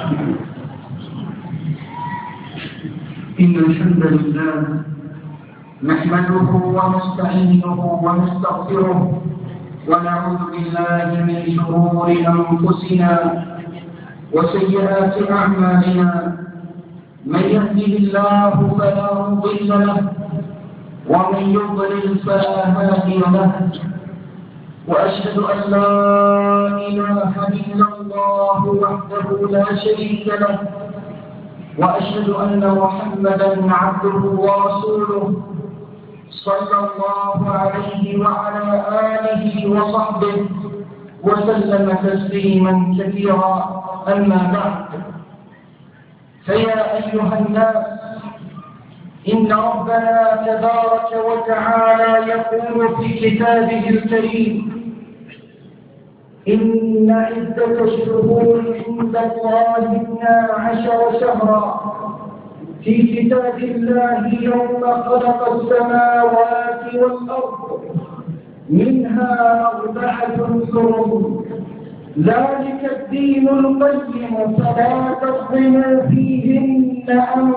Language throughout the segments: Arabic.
إن الحمد لله نحمده ونستعينه ونستغفره ونعوذ بالله من شرور أنفسنا وسيئات أعمالنا. من يهده الله فلا مضل له ومن يضلل فلا هادي له، وأشهد أن لا إله إلا الله وحده لا شريك له، وأشهد أن محمدا عبده ورسوله صلى الله عليه وعلى آله وصحبه وسلم تسليما كثيرا. أما بعد، فيا أيها الناس، إن ربنا تبارك وتعالى يقول في كتابه الكريم: إن عدة الشهور عند الله 12 شهرا في كتاب الله يوم خلق السماوات والأرض منها 4 حرم، ذلك الدين القيم، فلا تظلموا فيهن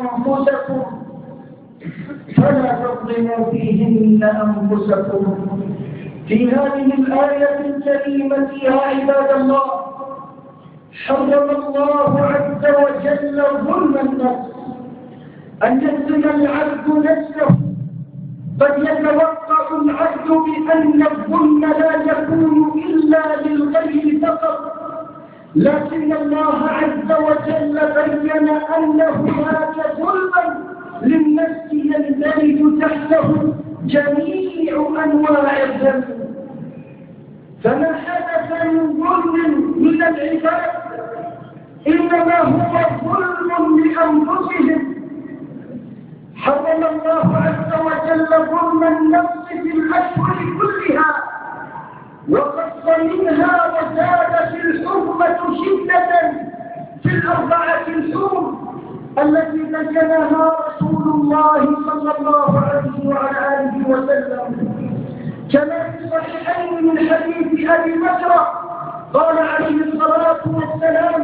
أنفسكم. في هذه الآية الكريمة يا عباد الله، حرم الله عز وجل ظلم النفس، أن يظلم العبد نفسه. قد يتوقع العبد بأن الظلم لا يكون إلا للغير فقط، لكن الله عز وجل بين أن هناك ظلما للنفس يندرج تحته جميع أنواع الذنب. فما حدث من ظلم من العباد إنما هو ظلم لأنفسهم. حرم الله عز وجل ظلم النفس في الأشهر كلها، وقص منها وزاد في الحرمة شدة في 4 الحرم التي بينها رسول الله صلى الله عليه وعلى آله وسلم، كما في الصحيحين من حديث أبي بكر قال عليه الصلاة والسلام: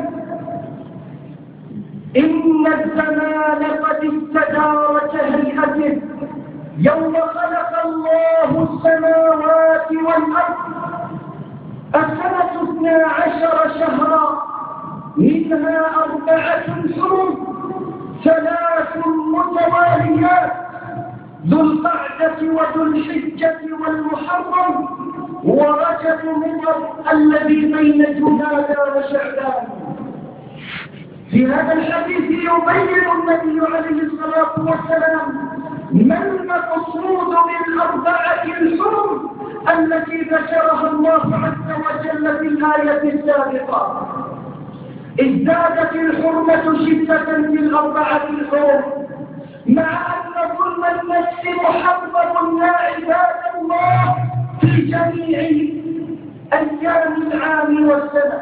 إن الزمان قد استدار كهيئته يوم خلق الله السماوات والأرض. السنة 12 شهرا، منها 4 حرم، 3 متواليات: ذو القعدة وذو الحجة والمحرم ورجب مضر الذي بين جمادى وشعبان. في هذا الحديث يبين النبي عليه الصلاة والسلام ما المقصود بال4 الحرم التي ذكرها الله عز وجل في الآية السابقة. ازدادت الحرمة شدة في 4 الحرم، مع أن ظلم النفس محرم يا عباد الله في جميع أيام العام والسنة.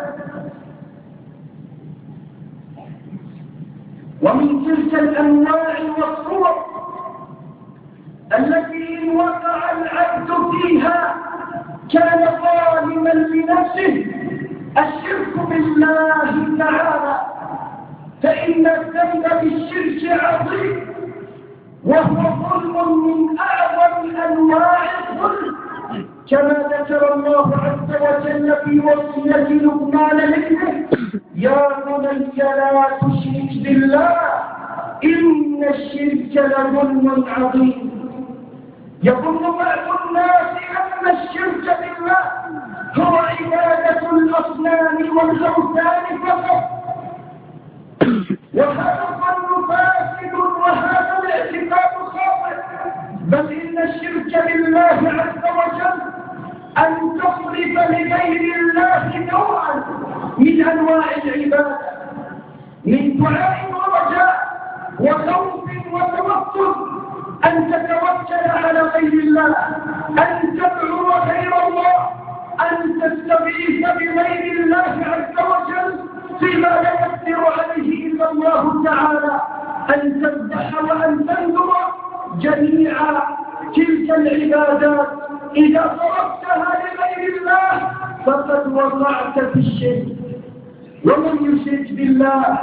ومن تلك الأنواع والصور التي إن وقع العبد فيها كان ظالما لنفسه الشرك بالله تعالى، فإن الذنب بالشرك عظيم، وهو ظلم من أعظم أنواع الظلم، كما ذكر الله عز وجل في وصية لقمان لابنه: يا بني لا تشرك بالله إن الشرك لظلم عظيم. يظن بعض الناس أن الشرك بالله هو عبادة الأصنام والأوثان فقط، وهذا الظن فاسد وهذا الاعتقاد خاطئ، بل إن الشرك بالله عز وجل أن تصرف لغير الله نوعا من أنواع العبادة، من دعاء ورجاء وخوف وتوكل، أن تتوكل على غير الله، أن تدعو غير الله، أن تستغيث بغير الله عز وجل فيما لا يقدر عليه إلا الله تعالى، أن تذبح وأن تنذر. جميع تلك العبادات إذا صرفتها لغير الله فقد وقعت في الشرك. ومن يشرك بالله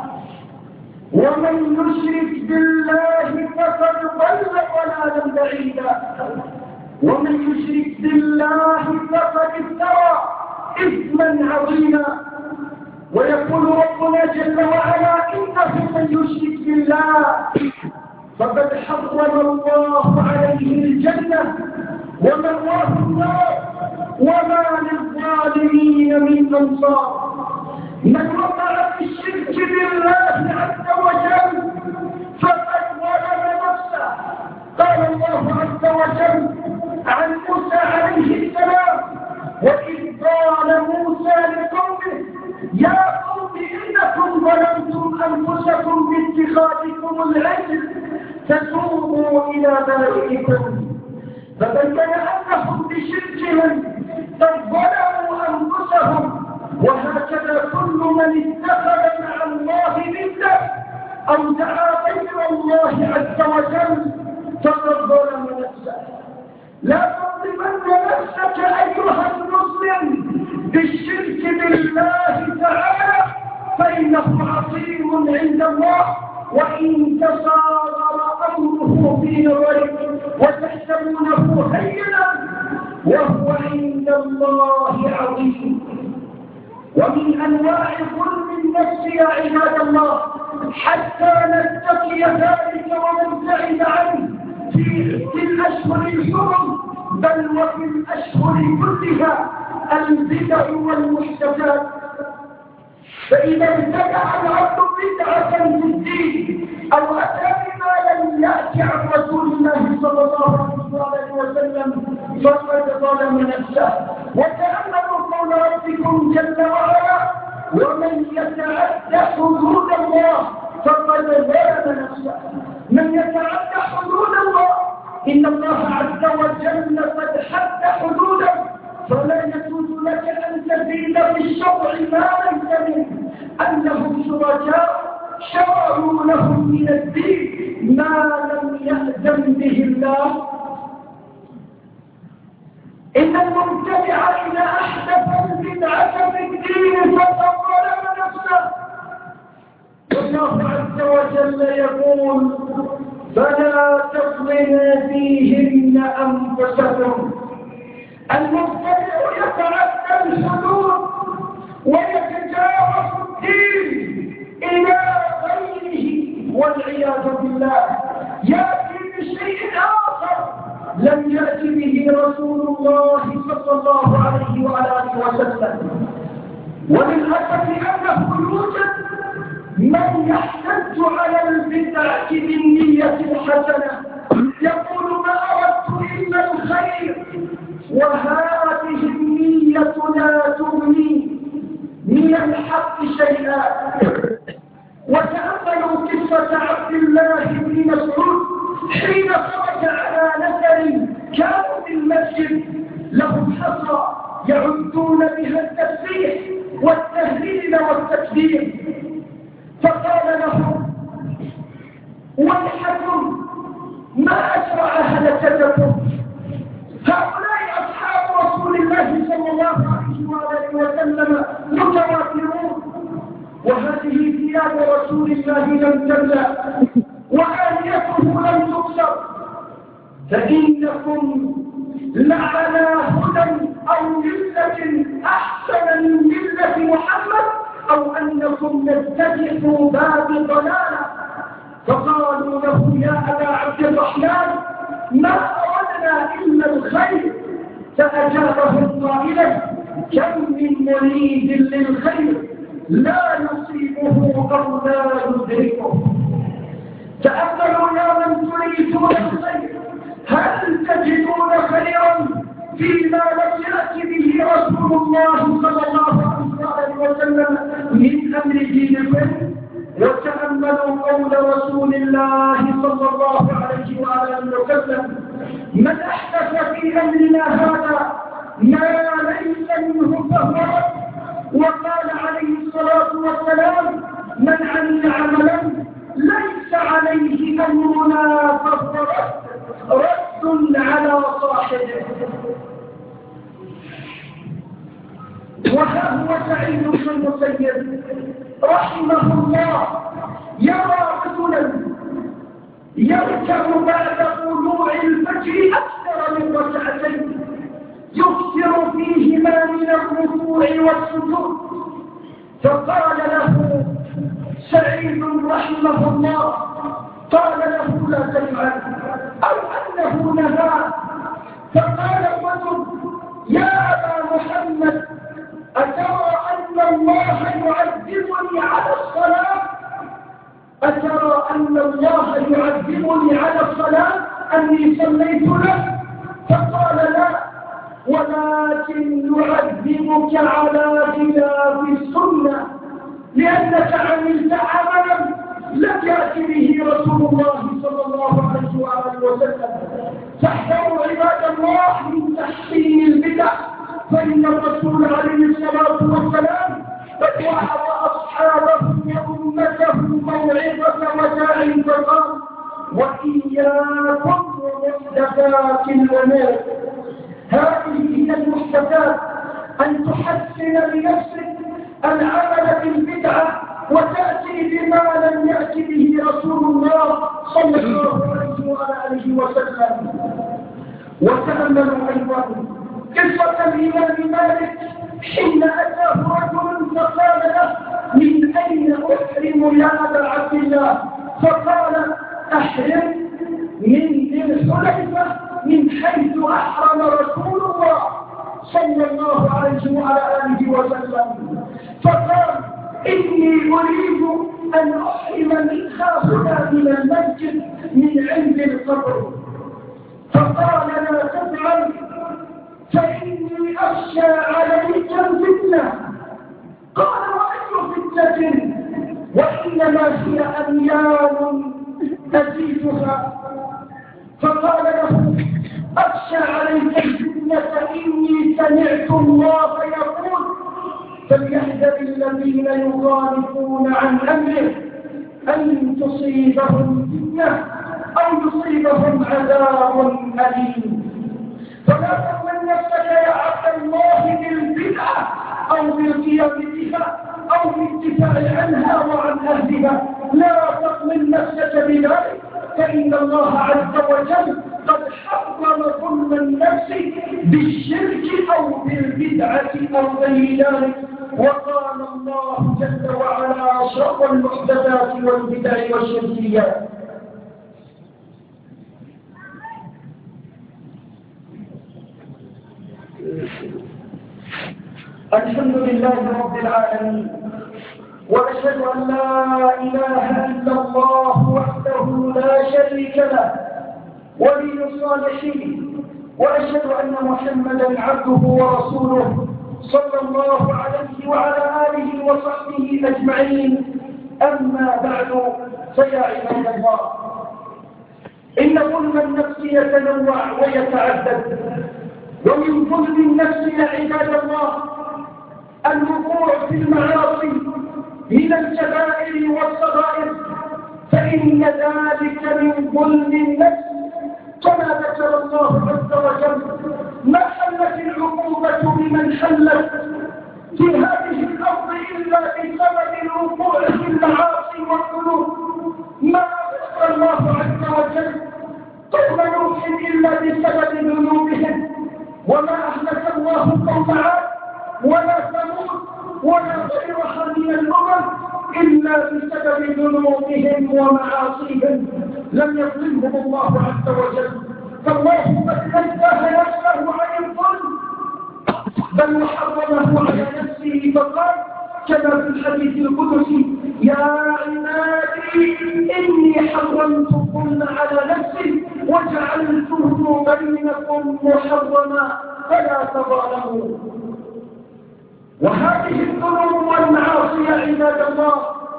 فقد ضل ضلالا بعيدا. ومن يشرك بالله فقد افترى إثما عظيما. ويقول ربنا جل وعلا إنه من يشرك بالله فقد حرم الله عليه الجنة ومأواه النار وما للظالمين من أنصار. من وقع في الشرك بالله عز وجل فقد ظلم نفسه. قال الله عز وجل عن موسى عليه السلام: وإذ قال موسى لقومه يا قوم إنكم ظلمتم أنفسكم باتخاذكم العجل فتوبوا إلى بارئكم. فبين أنهم بشركهم قد ظلموا أنفسهم. وهكذا كل من اتخذ مع الله ندا أو دعا غير الله عز وجل فقد ظلم نفسه. لا تظلمن نفسك أيها المسلم بالشرك بالله تعالى فإنه عظيم عند الله، وإن تصاغر أمره في نظرك وتحسبونه هينا وهو عند الله عظيم. ومن أنواع ظلم النفس يا عباد الله حتى نتقي ذلك ونبتعد عنه في الأشهر الحرم بل وفي الأشهر كلها البدع والمحدثات. فإذا ابتدع العبد بدعة في الدين أو أتى بما لم يأت عن رسول الله صلى الله عليه وسلم فقد ظلم نفسه. وتأملوا قول ربكم جل وعلا: ومن يتعد حدود الله فقد ظلم نفسه. من يتعد حدود الله إن الله عز وجل قد حد حدوده، فلا يجوز لك أن تزيد في الشرع ما ليس منه. أنهم شركاء شرعوا لهم من الدين ما لم يأذن به الله. إن المبتدع إذا أحدث البدعة في الدين فقد ظلم نفسه. والله عز وجل يقول: فلا تظلموا فيهن أنفسكم. المبتدع يتعدى الحدود ويتجاوز الدين إلى غيره والعياذ بالله، يأتي بشيء آخر لم يأتي به رسول الله صلى الله عليه وآله وسلم. وللأسف أنه يوجد من يحتج على البدعة بالنية الحسنة، يقول: ما أردت إلا الخير، وهذه النية لا تغني من الحق شيئا. وتأملوا قصة عبد الله بن مسعود حين خرج على نفر كانوا في المسجد لهم حصى يعدون بها التسبيح والتهليل والتكبير، فقال لهم: ويحكم ما أسرع هلكتكم، هؤلاء أصحاب رسول الله صلى الله عليه وسلم متوافرون، وهذه ثياب رسول الله لم تملأ وآنيته لم تكسر، فإنكم لعلى هدى أو ملة أحسن من ملة محمد، أو أنكم تفتتحوا باب ضلالة. فقالوا له: يا أبا عبد الرحمن ما أردنا إلا الخير. فأجابهم قائلا: كم من مريد للخير لا يصيبه أو لا يدركه. تأملوا يا من تريدون الخير، هل تجدون خيرا فيما لم يأت به رسول الله صلى الله عليه وسلم من أمر دينكم؟ وتأملوا قول رسول الله صلى الله عليه وسلم: من أحدث في أمرنا هذا ما ليس منه فهو رد. وقال عليه الصلاة والسلام: من عمل عملا ليس عليه أمرنا فهو رد على صاحبه. وها هو سعيد بن المسيب رحمه الله يرى رجلا يركع بعد طلوع الفجر أكثر من ركعتين يكثر فيهما من الركوع والسجود، فقال له سعيد رحمه الله، قال له لا تفعل، أو أنه نهى، فقال الرجل يا أبا محمد أترى أن الله يعذبني على الصلاة؟ أترى أن الله يعذبني على الصلاة أني صليت له؟ فقال لا، ولكن يعذبك على خلاف السنة، لأنك عملت عملا لم يأت به رسول الله صلى الله عليه وآله وسلم. فاحذروا عباد الله من تحسين البدع، فإن الرسول عليه الصلاة والسلام قد وعظ أصحابه وأمته موعظة وداع فقال وإياكم ومحدثات الأمور. هذه هي المحدثات، أن تحسن لنفسك العمل بالبدعة وتأتي بما لم يأت به رسول الله صلى الله عليه وسلم. وتأملوا أيضا قصة الإمام مالك حين أتاه رجل فقال له من أين أحرم يا أبا عبد الله؟ فقال أحرم من ذي الحليفة من حيث أحرم رسول الله صلى الله عليه وعلى آله وسلم. فقال إني أريد أن أحرم من هنا من المسجد من عند القبر. فقال لا تفعل فإني أخشى عليك الفتنة. قال وأي فتنة؟ وإنما هي أميال أزيدها. فقال له أخشى عليك الفتنة إني سمعت الله يقول فليحذر الذين يخالفون عن أمره أن تصيبهم فتنة أو يصيبهم عذاب أليم. فلا تظن نفسك يا عبد الله بالبدعة أو بالقيام بها أو بالدفاع عنها وعن أهلها، لا تظن نفسك بذلك، فإن الله عز وجل قد حرم ظلم النفس بالشرك أو بالبدعة أو غير ذلك. وقال الله جل وعلا شر المحدثات والبدع والشركيات. الحمد لله رب العالمين، وأشهد أن لا إله إلا الله وحده لا شريك له ولي الصالحين، وأشهد أن محمدا عبده ورسوله صلى الله عليه وعلى آله وصحبه أجمعين. أما بعد، فيا عباد الله، إن ظلم النفس يتنوع ويتعدد، ومن ظلم النفس يا عباد الله الوقوع في المعاصي من الكبائر والصغائر، فإن ذلك من ظلم النفس كما ذكر الله عز وجل. ما حلت العقوبة بمن حلت في هذه الأرض إلا بسبب الوقوع في المعاصي والذنوب. ما ذكر الله عز وجل قوم نوح إلا بسبب ذنوبهم، وما أهلك الله قوم عاد ولا ثمود ولا غيرها من الأمم إلا بسبب ذنوبهم ومعاصيهم، لم يظلمهم الله عز وجل. فالله قد نزه نفسه عن الظلم، بل حرمه على نفسه فقال كما في الحديث القدسي يا عبادي إني حرمت الظلم على نفسي وجعلته بينكم محرما فلا تظالموا. وهذه الذنوب والمعاصي يا عباد الله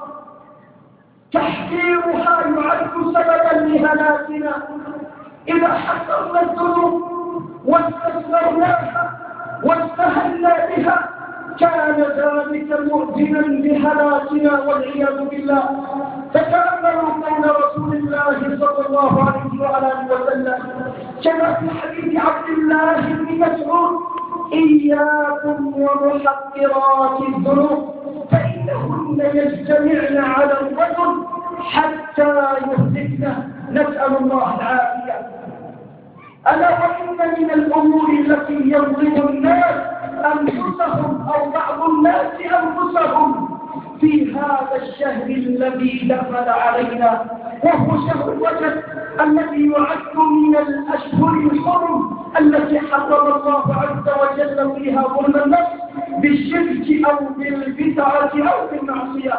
تحقيرها يعد سببا لهلاكنا. إذا حقرنا الذنوب واستثمرناها واستهلنا بها كان ذلك مؤذنا بهلاكنا والعياذ بالله. فتأملوا قول رسول الله صلى الله عليه وآله وسلم كما في حديث عبد الله بن مسعود إياكم ومحقرات الذنوب فإنهن يجتمعن على الرجل حتى يهلكنه، نسأل الله العافية. ألا وإن من الأمور التي يظلم الناس أنفسهم أو بعض الناس أنفسهم في هذا الشهر الذي دخل علينا، وهو شهر رجب الذي يعد من الأشهر الحرم التي حرم الله عز وجل فيها ظلم النفس بالشرك أو بالبدعة أو بالمعصية.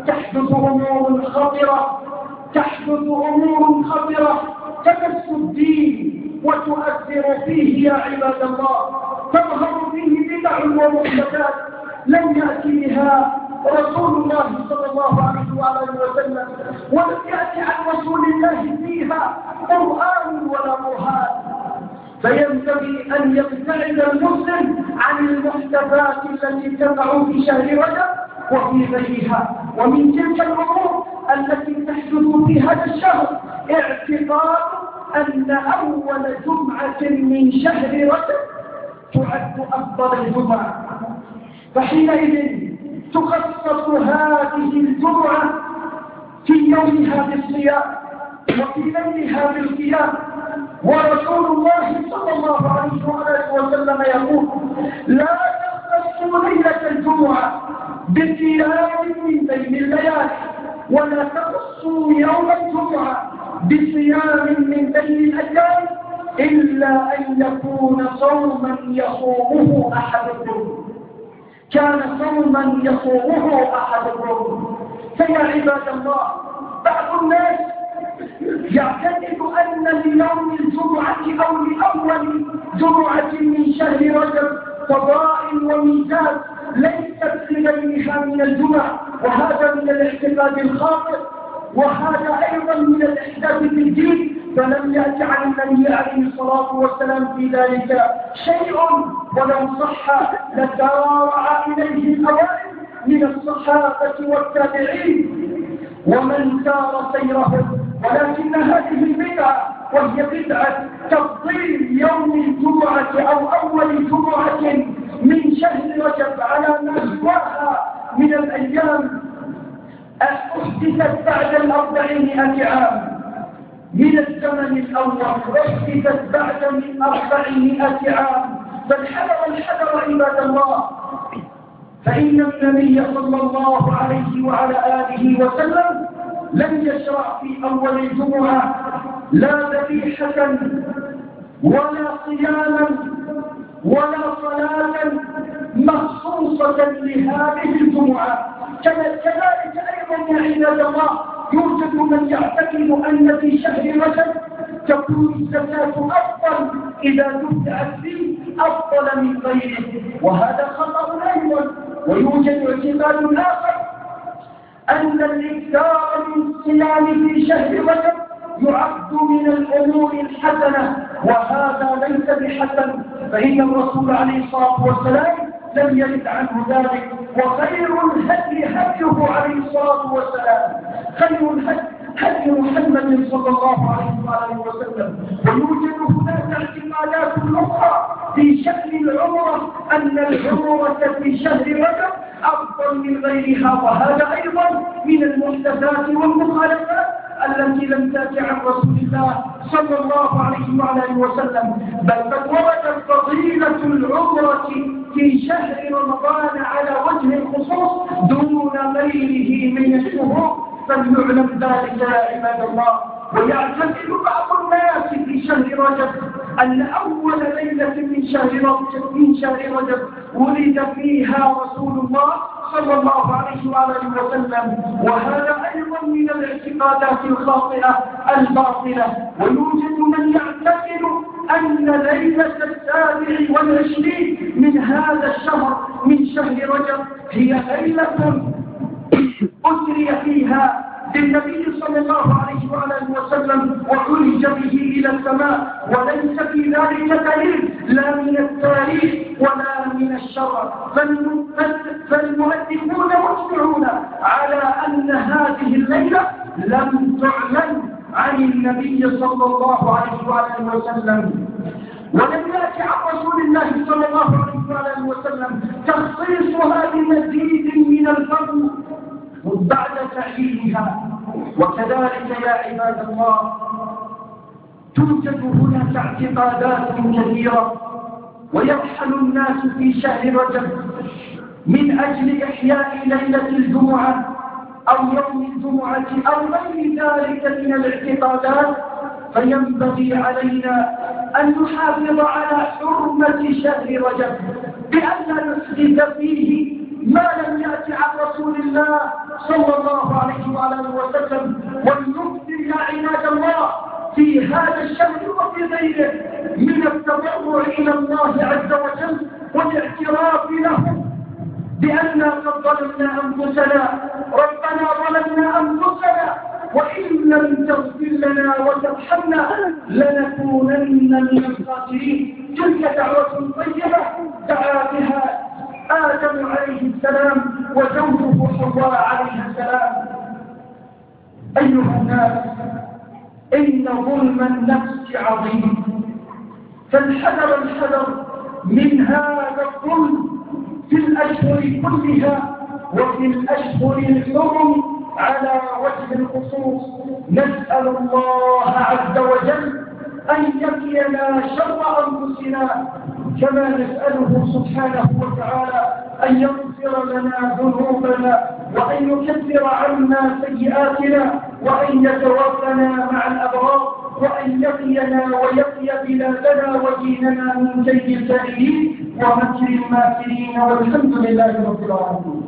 تحدث أمور خطرة تمس الدين وتؤثر فيه يا عباد الله، تظهر فيه بدع ومحدثات لم يأتي بها رسول الله صلى الله عليه وآله وسلم، ولم يأتي عن رسول الله فيها قرآن ولا برهان. فينبغي أن يبتعد المسلم عن المحدثات التي تقع في شهر رجب وفي غيرها. ومن تلك الأمور التي تحدث في هذا الشهر اعتقاد أن أول جمعة من شهر رجب تعد أفضل الجمعة، فحينئذ تخصص هذه الجمعة في يومها بالصيام وفي ليلها بالقيام. ورسول الله صلى الله عليه وسلم يقول: لا تختصوا ليلة الجمعة بصيام من بين الليالي، ولا تخصوا يوم الجمعة بصيام من بين الأيام، إلا أن يكون صوما يصومه أحدكم، كان صوما يصومه أحدكم. فيا عباد الله، بعض الناس يعتقد أن ليوم الجمعة أو لأول جمعة من شهر رجب فضائل وميزان ليست لغيرها من الجمع، وهذا من الاعتقاد الخاطئ، وهذا أيضا من الإحداث في الدين. فلم يأتي عن النبي عليه الصلاة والسلام في ذلك شيء، ولو صح لسارع إليه الأوائل من الصحابة والتابعين ومن سار سيرهم. ولكن هذه البدعة، وهي بدعة تفضيل يوم الجمعة أو أول جمعة من شهر رجب على ما سواها من الأيام، أحدثت بعد 400 عام من الزمن الأول، أحدثت بعد 400 عام. فالحذر عباد الله، فإن النبي صلى الله عليه وعلى آله وسلم لم يشرع في أول الجمعة لا ذبيحة ولا صياما ولا صلاة مخصوصة لهذه الجمعة. كذلك أيضا يا عباد الله، يوجد من يعتقد أن في شهر رجب تكون الزكاة أفضل إذا دفعت فيه أفضل من غيره، وهذا خطأ أيضا. ويوجد اعتقاد آخر أن الإكثار من الصيام في شهر رجب يعد من الأمور الحسنة، وهذا ليس بحسن، فإن الرسول عليه الصلاة والسلام لم يرد عنه ذلك. وخير الهدي هديه عليه الصلاة والسلام، خير الهدي هدي محمد صلى الله عليه وسلم. ويوجد هناك اعتقادات أخرى في شأن العمرة، أن العمرة في شهر رجب أفضل من غيرها، وهذا أيضا من المحدثات والمخالفات التي لم تأتي عن رسول الله صلى الله عليه وسلم. بل قد وردت فضيلة العمرة في شهر رمضان على وجه الخصوص دون غيره من الشهور، فليعلم ذلك يا عباد الله. ويعتقد بعض الناس في شهر رجب أن أول ليلة من شهر رجب ولد فيها رسول الله صلى الله عليه وسلم، وهذا أيضا من الاعتقادات الخاطئة الباطلة. ويوجد من يعتقد أن ليلة 27 من هذا الشهر من شهر رجب هي ليلة أسري فيها بالنبي صلى الله عليه وسلم وعرج به إلى السماء، وليس في ذلك دليل لا من التاريخ ولا من الشرع. فالمؤلفون مجمعون على أن هذه الليلة لم تعلن عن النبي صلى الله عليه وسلم، ولم يأتي عن رسول الله صلى الله عليه عليه وآله وسلم تخصيصها بمزيد من الفضل بعد تعيينها. وكذلك يا عباد الله توجد هناك اعتقادات كثيرة، ويرحل الناس في شهر رجب من أجل إحياء ليلة الجمعة أو يوم الجمعة أو غير ذلك من الاعتقادات، فينبغي علينا أن نحافظ على حرمة شهر رجب بأن نحدث فيه ما لم يأتي عن رسول الله صلى الله عليه وآله وسلم، ونكثر يا عباد الله في هذا الشهر وفي غيره من التضرع إلى الله عز وجل والاعتراف له بأننا قد ظلمنا أنفسنا. ربنا ظلمنا أنفسنا وإن لم تغفر لنا وترحمنا لنكونن من الخاسرين. تلك دعوة طيبة دعا بها آدم عليه السلام وزوجه حواء عليه السلام. أيها الناس، إن ظلم النفس عظيم، فالحذر الحذر من هذا الظلم في الأشهر كلها وفي الأشهر الحرم على وجه الخصوص. نسأل الله عز وجل أن يقينا شر أنفسنا، كما نسأله سبحانه وتعالى أن يغفر لنا ذنوبنا وأن يكفر عنا سيئاتنا وأن يتوفنا مع الأبرار وأن يقينا ويقي بلادنا وديننا من كيد الكائدين ومكر الماكرين، والحمد لله رب العالمين.